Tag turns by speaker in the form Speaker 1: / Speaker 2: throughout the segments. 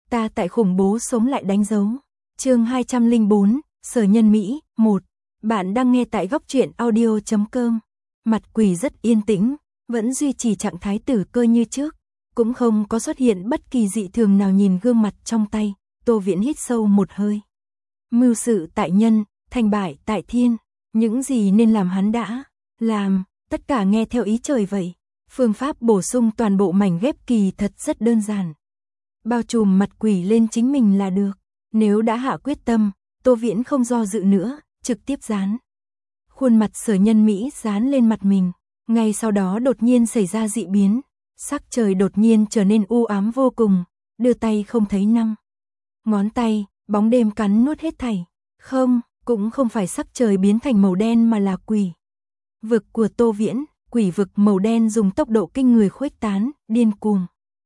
Speaker 1: ta tại khủng bố sống lại đánh dấu. Chương 204, Sở Nhân Mỹ, 1. Bạn đang nghe tại góc truyện audio.com. Mặt quỷ rất yên tĩnh, vẫn duy trì trạng thái tử cơ như trước, cũng không có xuất hiện bất kỳ dị thường nào. Nhìn gương mặt trong tay, Tô Viễn hít sâu một hơi. Mưu sự tại nhân, thành bại tại thiên, những gì nên làm hắn đã làm, tất cả nghe theo ý trời vậy. Phương pháp bổ sung toàn bộ mảnh ghép kỳ thật rất đơn giản. Bao trùm mặt quỷ lên chính mình là được. Nếu đã hạ quyết tâm, Tô Viễn không do dự nữa, trực tiếp dán. Khuôn mặt Sở Nhân Mỹ dán lên mặt mình. Ngay sau đó đột nhiên xảy ra dị biến. Sắc trời đột nhiên trở nên u ám vô cùng. Đưa tay không thấy năm ngón tay, bóng đêm cắn nuốt hết thảy. Không, cũng không phải sắc trời biến thành màu đen mà là quỷ vực của Tô Viễn. Quỷ vực màu đen dùng tốc độ kinh người khuếch tán, điên cuồng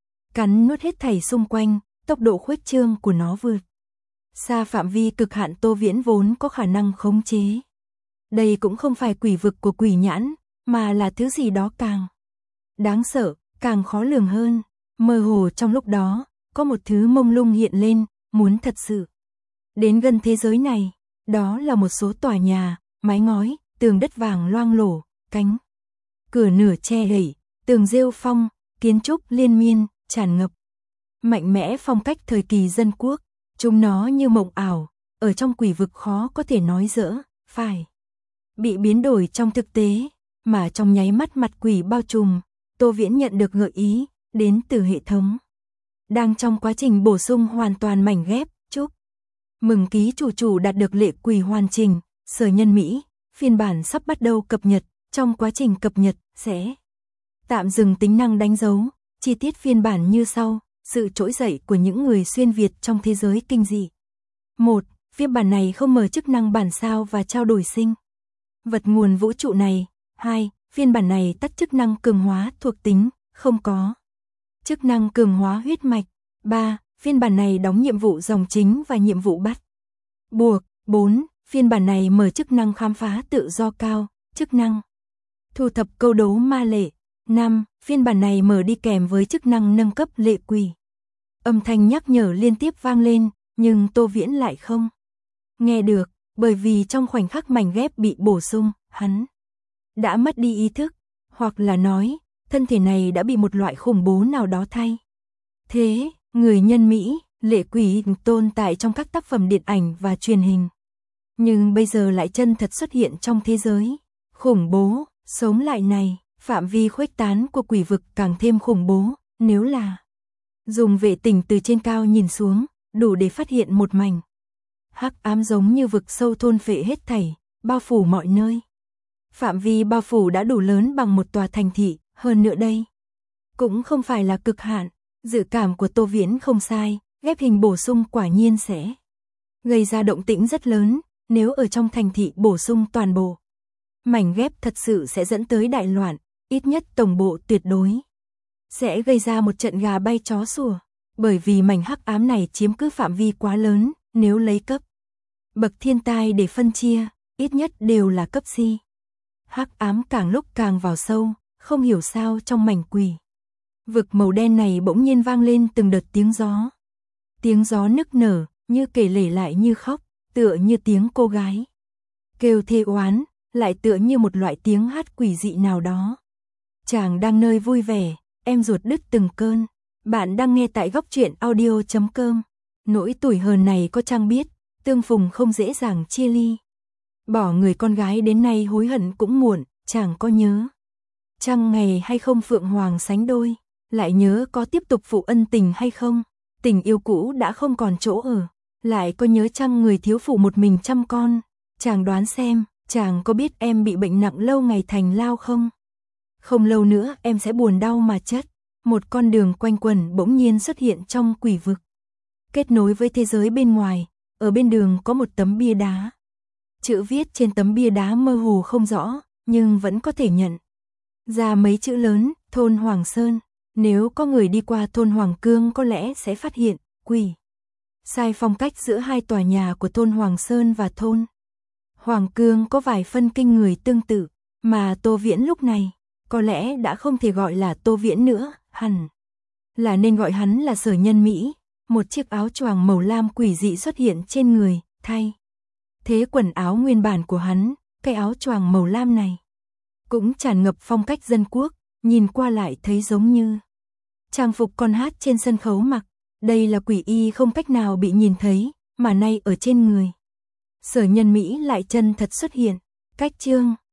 Speaker 1: cắn nuốt hết thảy xung quanh. Tốc độ khuếch trương của nó vượt xa phạm vi cực hạn Tô Viễn vốn có khả năng khống chế. Đây cũng không phải quỷ vực của quỷ nhãn, mà là thứ gì đó càng đáng sợ, càng khó lường hơn. Mơ hồ trong lúc đó, có một thứ mông lung hiện lên, muốn thật sự đến gần thế giới này. Đó là một số tòa nhà, mái ngói, tường đất vàng loang lổ, cánh cửa nửa che đậy, tường rêu phong, kiến trúc liên miên, tràn ngập mạnh mẽ phong cách thời kỳ dân quốc. Chúng nó như mộng ảo, ở trong quỷ vực khó có thể nói dỡ, phải bị biến đổi trong thực tế, mà trong nháy mắt mặt quỷ bao trùm, Tô Viễn nhận được gợi ý đến từ hệ thống đang trong quá trình bổ sung hoàn toàn mảnh ghép. Chúc mừng ký chủ đạt được lệ quỷ hoàn chỉnh. Sở Nhân Mỹ, phiên bản sắp bắt đầu cập nhật. Trong quá trình cập nhật sẽ tạm dừng tính năng đánh dấu. Chi tiết phiên bản như sau. Sự trỗi dậy của những người xuyên Việt trong thế giới kinh dị. 1. Phiên bản này không mở chức năng bản sao và trao đổi sinh vật nguồn vũ trụ này. 2. Phiên bản này tắt chức năng cường hóa thuộc tính, không có chức năng cường hóa huyết mạch. 3. Phiên bản này đóng nhiệm vụ dòng chính và nhiệm vụ bắt buộc. 4. Phiên bản này mở chức năng khám phá tự do cao, chức năng thu thập câu đố ma lệ. 5. Phiên bản này mở đi kèm với chức năng nâng cấp lệ quỷ. Âm thanh nhắc nhở liên tiếp vang lên, nhưng Tô Viễn lại không nghe được, bởi vì trong khoảnh khắc mảnh ghép bị bổ sung, hắn đã mất đi ý thức, hoặc là nói, thân thể này đã bị một loại khủng bố nào đó thay thế. Người nhân Mỹ, lệ quỷ tồn tại trong các tác phẩm điện ảnh và truyền hình, nhưng bây giờ lại chân thật xuất hiện trong thế giới khủng bố sống lại này. Phạm vi khuếch tán của quỷ vực càng thêm khủng bố. Nếu là dùng vệ tinh từ trên cao nhìn xuống, đủ để phát hiện một mảnh hắc ám giống như vực sâu thôn phệ hết thảy, bao phủ mọi nơi. Phạm vi bao phủ đã đủ lớn bằng một tòa thành thị. Hơn nữa đây cũng không phải là cực hạn. Dự cảm của Tô Viễn không sai, ghép hình bổ sung quả nhiên sẽ gây ra động tĩnh rất lớn. Nếu ở trong thành thị bổ sung toàn bộ mảnh ghép, thật sự sẽ dẫn tới đại loạn. Ít nhất tổng bộ tuyệt đối sẽ gây ra một trận gà bay chó sủa, bởi vì mảnh hắc ám này chiếm cứ phạm vi quá lớn. Nếu lấy cấp bậc thiên tai để phân chia, ít nhất đều là cấp C. Hắc ám càng lúc càng vào sâu, không hiểu sao trong mảnh quỷ vực màu đen này bỗng nhiên vang lên từng đợt tiếng gió. Tiếng gió nức nở, như kể lể lại như khóc, tựa như tiếng cô gái kêu thê oán, lại tựa như một loại tiếng hát quỷ dị nào đó. Chàng đang nơi vui vẻ, em ruột đứt từng cơn. Bạn đang nghe tại góc truyện audio.com. Nỗi tủi hờn này có chăng biết, tương phùng không dễ dàng chia ly. Bỏ người con gái đến nay hối hận cũng muộn. Chàng có nhớ chăng ngày hay không phượng hoàng sánh đôi, lại nhớ có tiếp tục phụ ân tình hay không. Tình yêu cũ đã không còn chỗ ở, lại có nhớ chăng người thiếu phụ một mình chăm con. Chàng đoán xem, chàng có biết em bị bệnh nặng lâu ngày thành lao không? Không lâu nữa em sẽ buồn đau mà chết. Một con đường quanh quẩn bỗng nhiên xuất hiện trong quỷ vực, kết nối với thế giới bên ngoài. Ở bên đường có một tấm bia đá. Chữ viết trên tấm bia đá mơ hồ không rõ, nhưng vẫn có thể nhận ra mấy chữ lớn, thôn Hoàng Sơn. Nếu có người đi qua thôn Hoàng Cương có lẽ sẽ phát hiện quỷ sai phong cách giữa hai tòa nhà của thôn Hoàng Sơn và thôn Hoàng Cương có vài phân kinh người tương tự, mà Tô Viễn lúc này có lẽ đã không thể gọi là Tô Viễn nữa, hẳn là nên gọi hắn là Sở Nhân Mỹ. một chiếc áo choàng màu lam quỷ dị xuất hiện trên người, thay thế quần áo nguyên bản của hắn, cái áo choàng màu lam này cũng tràn ngập phong cách dân quốc, nhìn qua lại thấy giống như trang phục con hát trên sân khấu mặc. Đây là quỷ y không cách nào bị nhìn thấy, mà nay ở trên người Sở Nhân Mỹ lại chân thật xuất hiện. Cách chương